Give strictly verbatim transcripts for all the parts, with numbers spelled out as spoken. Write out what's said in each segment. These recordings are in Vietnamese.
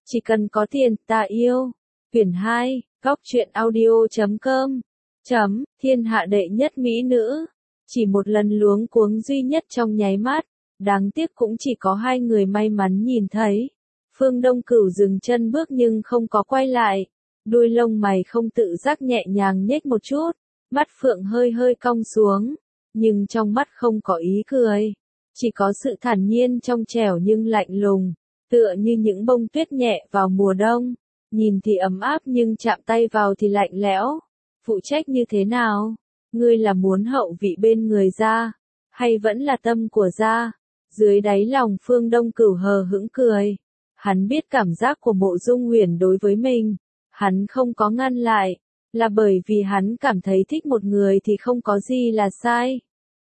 Chỉ cần có tiền, ta yêu. Quyển hai, góc truyện audio chấm com. Chấm, thiên hạ đệ nhất mỹ nữ. Chỉ một lần luống cuống duy nhất trong nháy mắt. Đáng tiếc cũng chỉ có hai người may mắn nhìn thấy. Phương Đông Cửu dừng chân bước nhưng không có quay lại. Đuôi lông mày không tự giác nhẹ nhàng nhếch một chút. Mắt phượng hơi hơi cong xuống. Nhưng trong mắt không có ý cười. Chỉ có sự thản nhiên trong trẻo nhưng lạnh lùng. Tựa như những bông tuyết nhẹ vào mùa đông. Nhìn thì ấm áp nhưng chạm tay vào thì lạnh lẽo. Phụ trách như thế nào? Ngươi là muốn hậu vị bên người gia, hay vẫn là tâm của gia? Dưới đáy lòng Phương Đông Cửu hờ hững cười. Hắn biết cảm giác của Mộ Dung Huyền đối với mình. Hắn không có ngăn lại. Là bởi vì hắn cảm thấy thích một người thì không có gì là sai.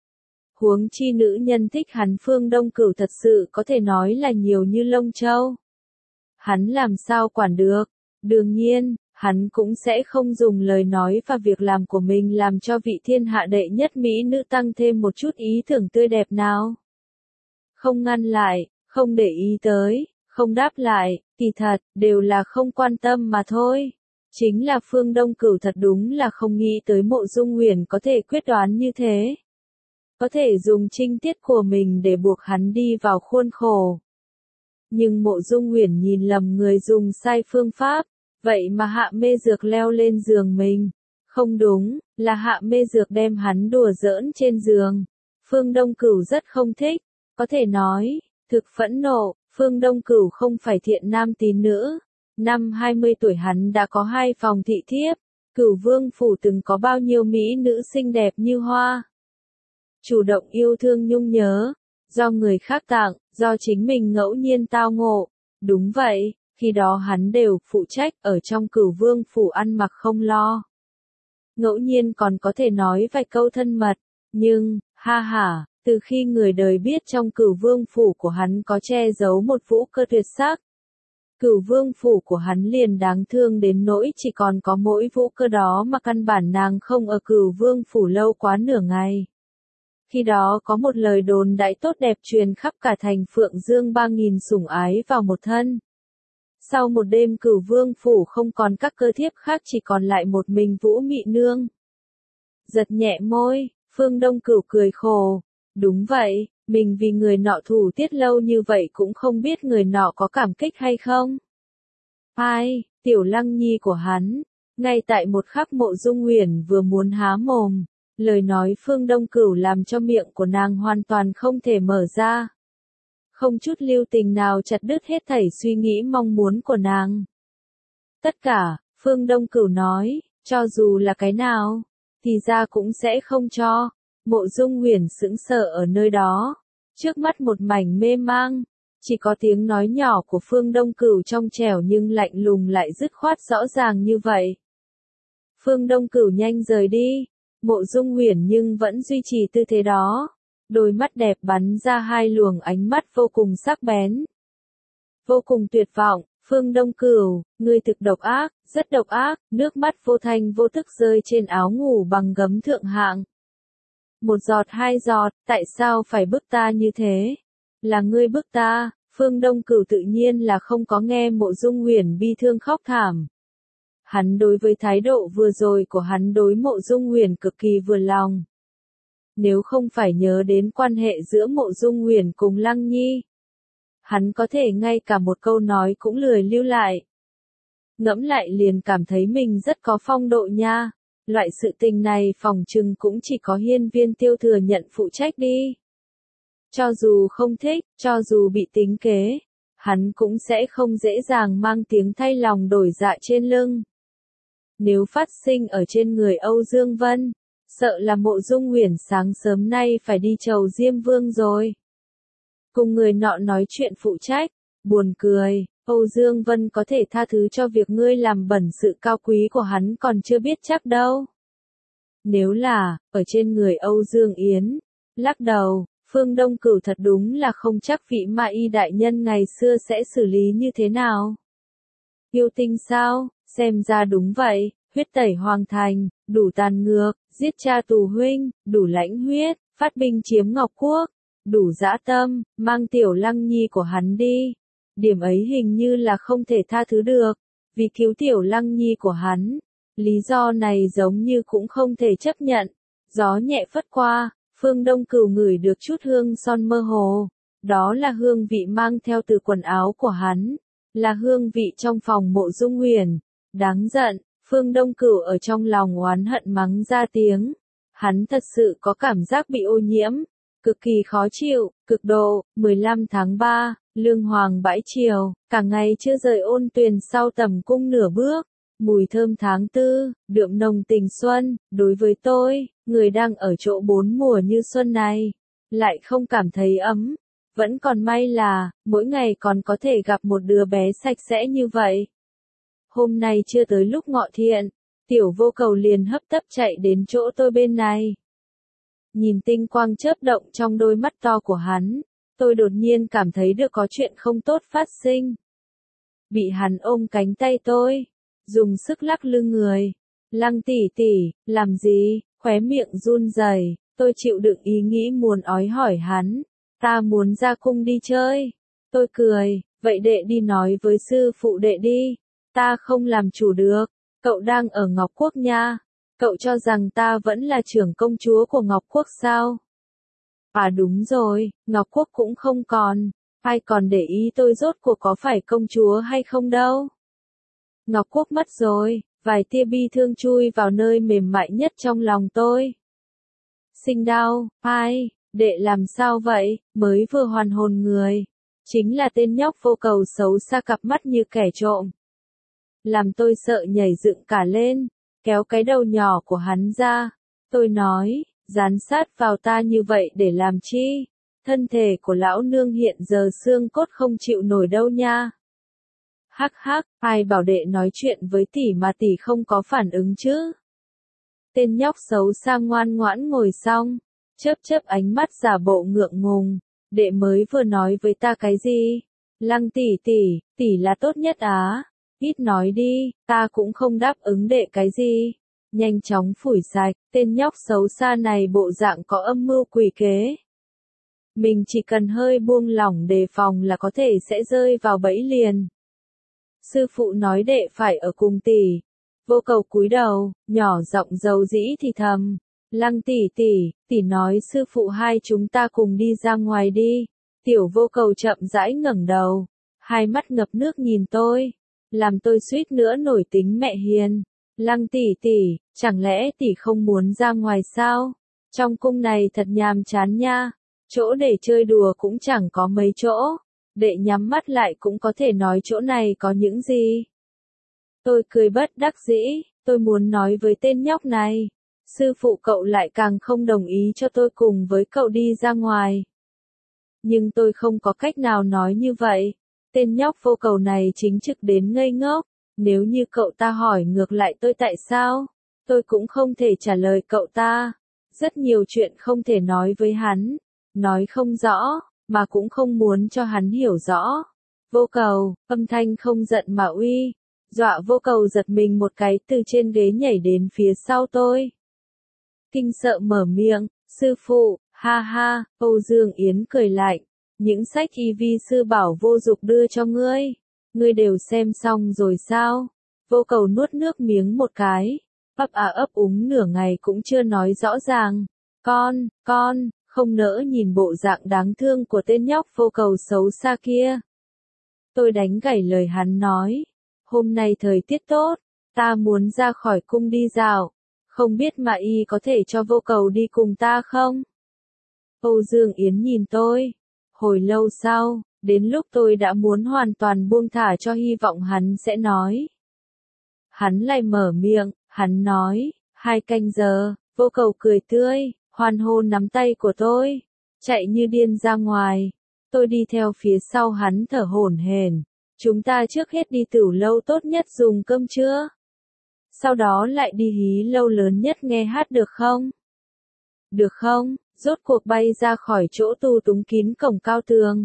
Huống chi nữ nhân thích hắn Phương Đông Cửu thật sự có thể nói là nhiều như lông châu. Hắn làm sao quản được? Đương nhiên, hắn cũng sẽ không dùng lời nói và việc làm của mình làm cho vị thiên hạ đệ nhất mỹ nữ tăng thêm một chút ý tưởng tươi đẹp nào. Không ngăn lại, không để ý tới, không đáp lại, kỳ thật, đều là không quan tâm mà thôi. Chính là Phương Đông Cửu thật đúng là không nghĩ tới Mộ Dung Huyền có thể quyết đoán như thế. Có thể dùng trinh tiết của mình để buộc hắn đi vào khuôn khổ. Nhưng Mộ Dung Huyền nhìn lầm người dùng sai phương pháp, vậy mà Hạ Mê Dược leo lên giường mình. Không đúng, là Hạ Mê Dược đem hắn đùa giỡn trên giường. Phương Đông Cửu rất không thích, có thể nói, thực phẫn nộ, Phương Đông Cửu không phải thiện nam tín nữ. Năm hai mươi tuổi hắn đã có hai phòng thị thiếp, Cửu Vương phủ từng có bao nhiêu mỹ nữ xinh đẹp như hoa. Chủ động yêu thương nhung nhớ, do người khác tặng, do chính mình ngẫu nhiên tao ngộ. Đúng vậy, khi đó hắn đều phụ trách ở trong Cửu Vương phủ ăn mặc không lo. Ngẫu nhiên còn có thể nói vài câu thân mật, nhưng, ha ha, từ khi người đời biết trong Cửu Vương phủ của hắn có che giấu một vũ cơ tuyệt sắc. Cửu Vương phủ của hắn liền đáng thương đến nỗi chỉ còn có mỗi vũ cơ đó mà căn bản nàng không ở Cửu Vương phủ lâu quá nửa ngày. Khi đó có một lời đồn đại tốt đẹp truyền khắp cả thành Phượng Dương ba nghìn sủng ái vào một thân. Sau một đêm Cửu Vương phủ không còn các cơ thiếp khác chỉ còn lại một mình Vũ Mị Nương. Giật nhẹ môi, Phương Đông Cửu cười khổ. Đúng vậy, mình vì người nọ thủ tiết lâu như vậy cũng không biết người nọ có cảm kích hay không. Ai, Tiểu Lăng Nhi của hắn, ngay tại một khắc Mộ Dung Huyền vừa muốn há mồm. Lời nói Phương Đông Cửu làm cho miệng của nàng hoàn toàn không thể mở ra. Không chút lưu tình nào chặt đứt hết thảy suy nghĩ mong muốn của nàng. Tất cả, Phương Đông Cửu nói, cho dù là cái nào, thì ra cũng sẽ không cho. Mộ Dung Huyền sững sờ ở nơi đó. Trước mắt một mảnh mê mang. Chỉ có tiếng nói nhỏ của Phương Đông Cửu trong trẻo nhưng lạnh lùng lại dứt khoát rõ ràng như vậy. Phương Đông Cửu nhanh rời đi. Mộ Dung Huyền nhưng vẫn duy trì tư thế đó. Đôi mắt đẹp bắn ra hai luồng ánh mắt vô cùng sắc bén. Vô cùng tuyệt vọng, Phương Đông Cửu, ngươi thực độc ác, rất độc ác, nước mắt vô thanh vô tức rơi trên áo ngủ bằng gấm thượng hạng. Một giọt hai giọt, tại sao phải bức ta như thế? Là ngươi bức ta, Phương Đông Cửu tự nhiên là không có nghe Mộ Dung Huyền bi thương khóc thảm. Hắn đối với thái độ vừa rồi của hắn đối Mộ Dung Huyền cực kỳ vừa lòng. Nếu không phải nhớ đến quan hệ giữa Mộ Dung Huyền cùng Lăng Nhi, hắn có thể ngay cả một câu nói cũng lười lưu lại. Ngẫm lại liền cảm thấy mình rất có phong độ nha. Loại sự tình này phòng trừng cũng chỉ có hiên viên tiêu thừa nhận phụ trách đi. Cho dù không thích, cho dù bị tính kế, hắn cũng sẽ không dễ dàng mang tiếng thay lòng đổi dạ trên lưng. Nếu phát sinh ở trên người Âu Dương Vân, sợ là Mộ Dung Huyền sáng sớm nay phải đi chầu Diêm Vương rồi. Cùng người nọ nói chuyện phụ trách, buồn cười, Âu Dương Vân có thể tha thứ cho việc ngươi làm bẩn sự cao quý của hắn còn chưa biết chắc đâu. Nếu là, ở trên người Âu Dương Yến, lắc đầu, Phương Đông Cửu thật đúng là không chắc vị Ma Y đại nhân ngày xưa sẽ xử lý như thế nào. Yêu tinh sao, xem ra đúng vậy, huyết tẩy hoàng thành, đủ tàn ngược, giết cha tù huynh, đủ lãnh huyết, phát binh chiếm Ngọc Quốc, đủ dã tâm, mang Tiểu Lăng Nhi của hắn đi. Điểm ấy hình như là không thể tha thứ được, vì cứu tiểu Lăng Nhi của hắn. Lý do này giống như cũng không thể chấp nhận. Gió nhẹ phất qua, Phương Đông Cửu ngửi được chút hương son mơ hồ. Đó là hương vị mang theo từ quần áo của hắn, là hương vị trong phòng Mộ Dung Huyền. Đáng giận, Phương Đông Cửu ở trong lòng oán hận mắng ra tiếng. Hắn thật sự có cảm giác bị ô nhiễm, cực kỳ khó chịu, cực độ. mười lăm tháng ba, Lương Hoàng bãi triều, cả ngày chưa rời ôn tuyền sau tầm cung nửa bước. Mùi thơm tháng tư, đượm nồng tình xuân, đối với tôi, người đang ở chỗ bốn mùa như xuân này, lại không cảm thấy ấm. Vẫn còn may là, mỗi ngày còn có thể gặp một đứa bé sạch sẽ như vậy. Hôm nay chưa tới lúc ngọ thiện, Tiểu Vô Cầu liền hấp tấp chạy đến chỗ tôi bên này. Nhìn tinh quang chớp động trong đôi mắt to của hắn, tôi đột nhiên cảm thấy được có chuyện không tốt phát sinh. Bị hắn ôm cánh tay tôi, dùng sức lắc lưng người. Lăng tỷ tỷ, làm gì? Khóe miệng run rẩy, tôi chịu đựng ý nghĩ muốn ói hỏi hắn. Ta muốn ra cung đi chơi. Tôi cười, vậy đệ đi nói với sư phụ đệ đi. Ta không làm chủ được. Cậu đang ở Ngọc Quốc nha. Cậu cho rằng ta vẫn là trưởng công chúa của Ngọc Quốc sao? À đúng rồi, Ngọc Quốc cũng không còn. Ai còn để ý tôi rốt cuộc có phải công chúa hay không đâu. Ngọc Quốc mất rồi, vài tia bi thương chui vào nơi mềm mại nhất trong lòng tôi. Sinh đau, ai, đệ làm sao vậy, mới vừa hoàn hồn người. Chính là tên nhóc Vô Cầu xấu xa cặp mắt như kẻ trộm. Làm tôi sợ nhảy dựng cả lên, kéo cái đầu nhỏ của hắn ra. Tôi nói, dán sát vào ta như vậy để làm chi? Thân thể của lão nương hiện giờ xương cốt không chịu nổi đâu nha. Hắc hắc, ai bảo đệ nói chuyện với tỷ mà tỷ không có phản ứng chứ? Tên nhóc xấu xa ngoan ngoãn ngồi xong, chớp chớp ánh mắt giả bộ ngượng ngùng. Đệ mới vừa nói với ta cái gì? Lăng tỷ tỷ, tỷ là tốt nhất á. Ít nói đi, ta cũng không đáp ứng đệ cái gì. Nhanh chóng phủi sạch, tên nhóc xấu xa này bộ dạng có âm mưu quỷ kế. Mình chỉ cần hơi buông lỏng đề phòng là có thể sẽ rơi vào bẫy liền. Sư phụ nói đệ phải ở cùng tỷ. Vô Cầu cúi đầu, nhỏ giọng dầu dĩ thì thầm. Lăng tỷ tỷ, tỷ nói sư phụ hai chúng ta cùng đi ra ngoài đi. Tiểu Vô Cầu chậm rãi ngẩng đầu, hai mắt ngập nước nhìn tôi, làm tôi suýt nữa nổi tính mẹ hiền. Lăng tỷ tỷ, chẳng lẽ tỷ không muốn ra ngoài sao? Trong cung này thật nhàm chán nha, chỗ để chơi đùa cũng chẳng có mấy chỗ. Đệ nhắm mắt lại cũng có thể nói chỗ này có những gì. Tôi cười bất đắc dĩ, tôi muốn nói với tên nhóc này. Sư phụ cậu lại càng không đồng ý cho tôi cùng với cậu đi ra ngoài. Nhưng tôi không có cách nào nói như vậy. Tên nhóc Vô Cầu này chính trực đến ngây ngốc. Nếu như cậu ta hỏi ngược lại tôi tại sao, tôi cũng không thể trả lời cậu ta. Rất nhiều chuyện không thể nói với hắn, nói không rõ, mà cũng không muốn cho hắn hiểu rõ. Vô Cầu, âm thanh không giận mà uy, dọa Vô Cầu giật mình một cái từ trên ghế nhảy đến phía sau tôi. Kinh sợ mở miệng, sư phụ, ha ha, Âu Dương Yến cười lạnh, những sách y vi sư bảo vô dục đưa cho ngươi, ngươi đều xem xong rồi sao? Vô Cầu nuốt nước miếng một cái, ấp à ấp úng nửa ngày cũng chưa nói rõ ràng. Con, con, không nỡ nhìn bộ dạng đáng thương của tên nhóc Vô Cầu xấu xa kia. Tôi đánh gãy lời hắn nói, hôm nay thời tiết tốt, ta muốn ra khỏi cung đi dạo, không biết mà y có thể cho Vô Cầu đi cùng ta không? Âu Dương Yến nhìn tôi, hồi lâu sau, đến lúc tôi đã muốn hoàn toàn buông thả cho hy vọng hắn sẽ nói. Hắn lại mở miệng, hắn nói, hai canh giờ, Vô Cầu cười tươi, hoan hô nắm tay của tôi, chạy như điên ra ngoài. Tôi đi theo phía sau hắn thở hổn hển. Chúng ta trước hết đi tửu lâu tốt nhất dùng cơm trưa. Sau đó lại đi hí lâu lớn nhất nghe hát được không? Được không? Rốt cuộc bay ra khỏi chỗ tu túng kín cổng cao tường.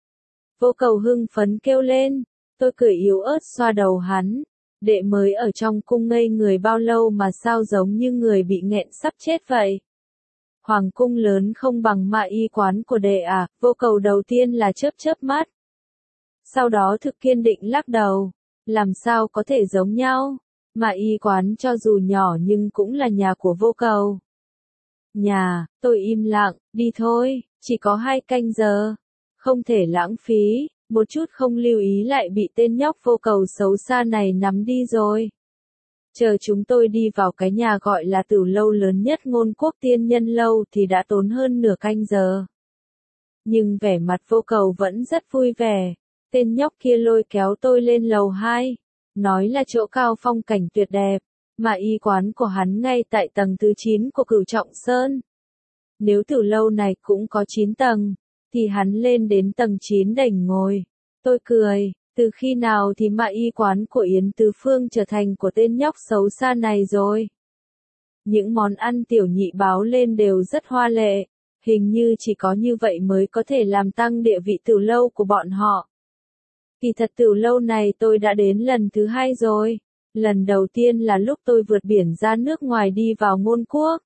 Vô Cầu hưng phấn kêu lên. Tôi cười yếu ớt xoa đầu hắn. Đệ mới ở trong cung ngây người bao lâu mà sao giống như người bị nghẹn sắp chết vậy? Hoàng cung lớn không bằng ma y quán của đệ à? Vô Cầu đầu tiên là chớp chớp mắt. Sau đó thực kiên định lắc đầu. Làm sao có thể giống nhau? Mà y quán cho dù nhỏ nhưng cũng là nhà của Vô Cầu. Nhà, tôi im lặng, đi thôi, chỉ có hai canh giờ. Không thể lãng phí, một chút không lưu ý lại bị tên nhóc Vô Cầu xấu xa này nắm đi rồi. Chờ chúng tôi đi vào cái nhà gọi là Tử lâu lớn nhất Ngôn Quốc Tiên Nhân lâu thì đã tốn hơn nửa canh giờ. Nhưng vẻ mặt Vô Cầu vẫn rất vui vẻ. Tên nhóc kia lôi kéo tôi lên lầu hai, nói là chỗ cao phong cảnh tuyệt đẹp, mà y quán của hắn ngay tại tầng thứ chín của Cửu Trọng Sơn. Nếu Tử lâu này cũng có chín tầng, thì hắn lên đến tầng chín đành ngồi. Tôi cười, từ khi nào thì mà y quán của Yến Tứ Phương trở thành của tên nhóc xấu xa này rồi. Những món ăn tiểu nhị báo lên đều rất hoa lệ, hình như chỉ có như vậy mới có thể làm tăng địa vị Tử lâu của bọn họ. Kỳ thật Tử lâu này tôi đã đến lần thứ hai rồi. Lần đầu tiên là lúc tôi vượt biển ra nước ngoài đi vào Ngôn Quốc.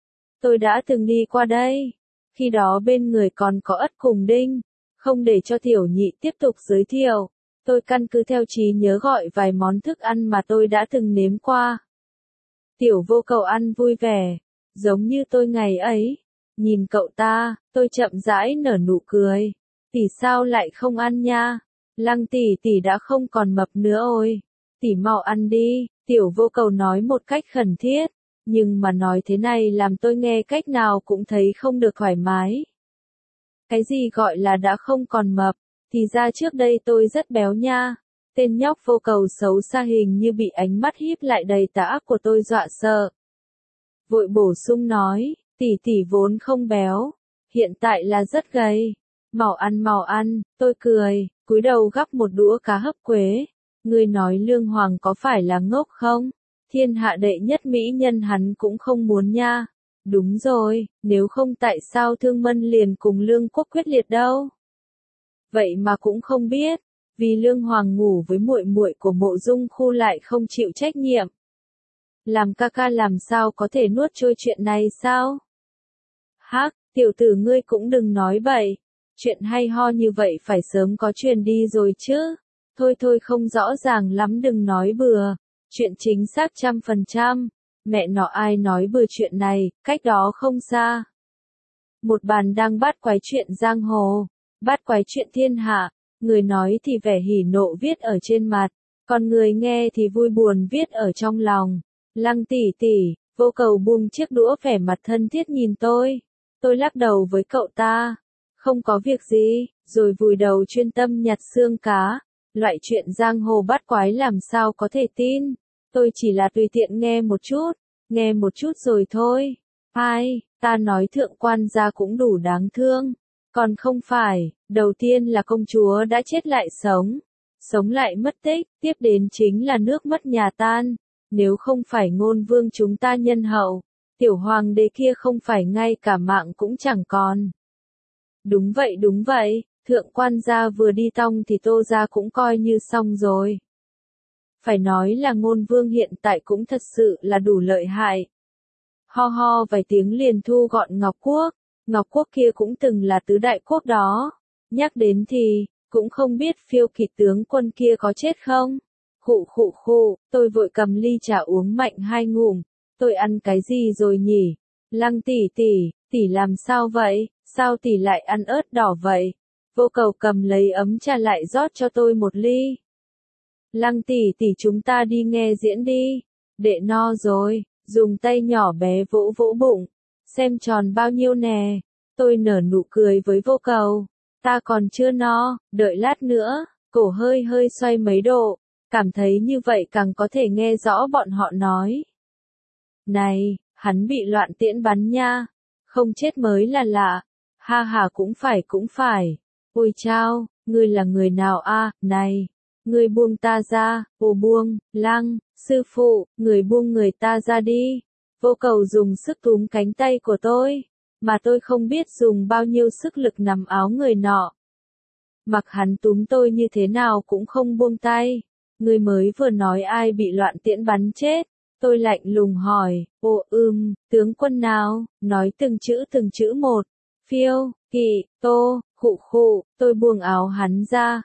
Tôi đã từng đi qua đây. Khi đó bên người còn có Ất cùng Đinh. Không để cho tiểu nhị tiếp tục giới thiệu, tôi căn cứ theo trí nhớ gọi vài món thức ăn mà tôi đã từng nếm qua. Tiểu Vô Cầu ăn vui vẻ, giống như tôi ngày ấy. Nhìn cậu ta, tôi chậm rãi nở nụ cười. Tỷ sao lại không ăn nha? Lăng tỷ tỷ đã không còn mập nữa ôi. Tỷ mau ăn đi, Tiểu Vô Cầu nói một cách khẩn thiết. Nhưng mà nói thế này làm tôi nghe cách nào cũng thấy không được thoải mái. Cái gì gọi là đã không còn mập, thì ra trước đây tôi rất béo nha. Tên nhóc Vô Cầu xấu xa hình như bị ánh mắt híp lại đầy tà ác của tôi dọa sợ. Vội bổ sung nói, tỷ tỷ vốn không béo, hiện tại là rất gầy. Mau ăn mau ăn, tôi cười, cúi đầu gắp một đũa cá hấp quế. Ngươi nói Lương Hoàng có phải là ngốc không? Thiên hạ đệ nhất mỹ nhân hắn cũng không muốn nha. Đúng rồi, nếu không tại sao Thương Mân liền cùng Lương Quốc quyết liệt đâu? Vậy mà cũng không biết, vì Lương Hoàng ngủ với muội muội của Mộ Dung Khu lại không chịu trách nhiệm. Làm ca ca làm sao có thể nuốt trôi chuyện này sao? Hắc, tiểu tử ngươi cũng đừng nói bậy, chuyện hay ho như vậy phải sớm có truyền đi rồi chứ. Thôi thôi không rõ ràng lắm đừng nói bừa, chuyện chính xác trăm phần trăm. Mẹ nó ai nói bừa chuyện này, cách đó không xa. Một bàn đang bát quái chuyện giang hồ, bát quái chuyện thiên hạ, người nói thì vẻ hỉ nộ viết ở trên mặt, còn người nghe thì vui buồn viết ở trong lòng. Lăng tỷ tỷ, Vô Cầu buông chiếc đũa vẻ mặt thân thiết nhìn tôi. Tôi lắc đầu với cậu ta, không có việc gì, rồi vùi đầu chuyên tâm nhặt xương cá. Loại chuyện giang hồ bát quái làm sao có thể tin. Tôi chỉ là tùy tiện nghe một chút, nghe một chút rồi thôi. Hai, ta nói thượng quan gia cũng đủ đáng thương. Còn không phải, đầu tiên là công chúa đã chết lại sống, sống lại mất tích, tiếp đến chính là nước mất nhà tan. Nếu không phải Ngôn Vương chúng ta nhân hậu, tiểu hoàng đế kia không phải ngay cả mạng cũng chẳng còn. Đúng vậy đúng vậy, thượng quan gia vừa đi tong thì Tô gia cũng coi như xong rồi. Phải nói là Ngôn Vương hiện tại cũng thật sự là đủ lợi hại. Ho ho vài tiếng liền thu gọn Ngọc Quốc, Ngọc Quốc kia cũng từng là tứ đại quốc đó. Nhắc đến thì, cũng không biết Phiêu Kỵ tướng quân kia có chết không? Khụ khụ khụ, tôi vội cầm ly trà uống mạnh hai ngụm. Tôi ăn cái gì rồi nhỉ? Lăng tỷ tỷ, tỷ làm sao vậy? Sao tỷ lại ăn ớt đỏ vậy? Vô Cầu cầm lấy ấm trà lại rót cho tôi một ly. Lăng tỷ tỷ chúng ta đi nghe diễn đi. Đệ no rồi, dùng tay nhỏ bé vỗ vỗ bụng. Xem tròn bao nhiêu nè. Tôi nở nụ cười với Vô Cầu. Ta còn chưa no, đợi lát nữa. Cổ hơi hơi xoay mấy độ. Cảm thấy như vậy càng có thể nghe rõ bọn họ nói. Này, hắn bị loạn tiễn bắn nha. Không chết mới là lạ. Ha ha cũng phải cũng phải. Ôi chao, ngươi là người nào a? Này, ngươi buông ta ra. Ô buông, Lăng, sư phụ, người buông người ta ra đi. Vô Cầu dùng sức túm cánh tay của tôi, mà tôi không biết dùng bao nhiêu sức lực nắm áo người nọ. Mặc hắn túm tôi như thế nào cũng không buông tay. Ngươi mới vừa nói ai bị loạn tiễn bắn chết. Tôi lạnh lùng hỏi, ồ ưm, tướng quân nào, nói từng chữ từng chữ một. Phiêu, Kỵ, Tô, khụ khụ, tôi buông áo hắn ra.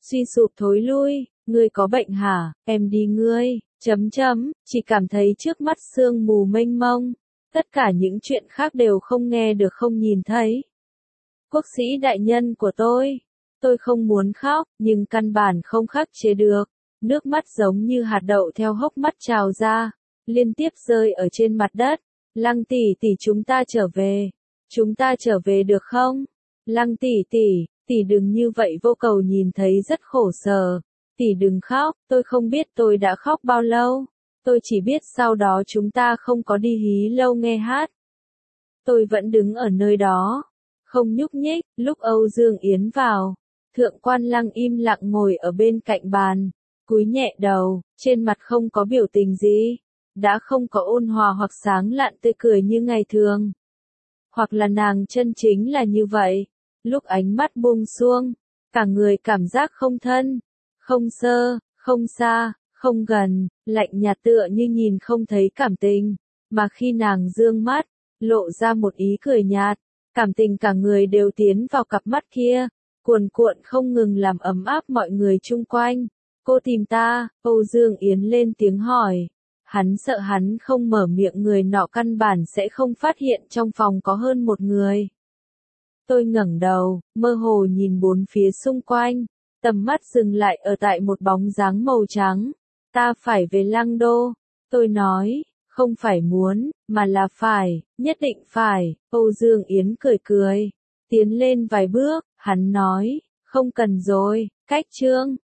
suy sụp thối lui, ngươi có bệnh hả, em đi ngươi, chấm chấm, chỉ cảm thấy trước mắt sương mù mênh mông, tất cả những chuyện khác đều không nghe được không nhìn thấy. Quốc sĩ đại nhân của tôi, tôi không muốn khóc, nhưng căn bản không khắc chế được, nước mắt giống như hạt đậu theo hốc mắt trào ra, liên tiếp rơi ở trên mặt đất. Lăng tỷ tỷ chúng ta trở về, chúng ta trở về được không? Lăng tỷ tỷ, tỷ đừng như vậy vô cầu nhìn thấy rất khổ sở, tỷ đừng khóc, tôi không biết tôi đã khóc bao lâu, tôi chỉ biết sau đó chúng ta không có đi hí lâu nghe hát. Tôi vẫn đứng ở nơi đó, không nhúc nhích, lúc Âu Dương Yến vào, Thượng quan Lăng im lặng ngồi ở bên cạnh bàn, cúi nhẹ đầu, trên mặt không có biểu tình gì, đã không có ôn hòa hoặc sáng lạn tươi cười như ngày thường. Hoặc là nàng chân chính là như vậy, lúc ánh mắt buông xuông, cả người cảm giác không thân, không sơ, không xa, không gần, lạnh nhạt tựa như nhìn không thấy cảm tình, mà khi nàng dương mắt, lộ ra một ý cười nhạt, cảm tình cả người đều tiến vào cặp mắt kia, cuồn cuộn không ngừng làm ấm áp mọi người chung quanh. Cô tìm ta, Âu Dương Yến lên tiếng hỏi. Hắn sợ hắn không mở miệng người nọ căn bản sẽ không phát hiện trong phòng có hơn một người. Tôi ngẩng đầu, mơ hồ nhìn bốn phía xung quanh, tầm mắt dừng lại ở tại một bóng dáng màu trắng. Ta phải về Lăng Đô. Tôi nói, không phải muốn, mà là phải, nhất định phải. Âu Dương Yến cười cười, tiến lên vài bước, hắn nói, không cần rồi, cách chương.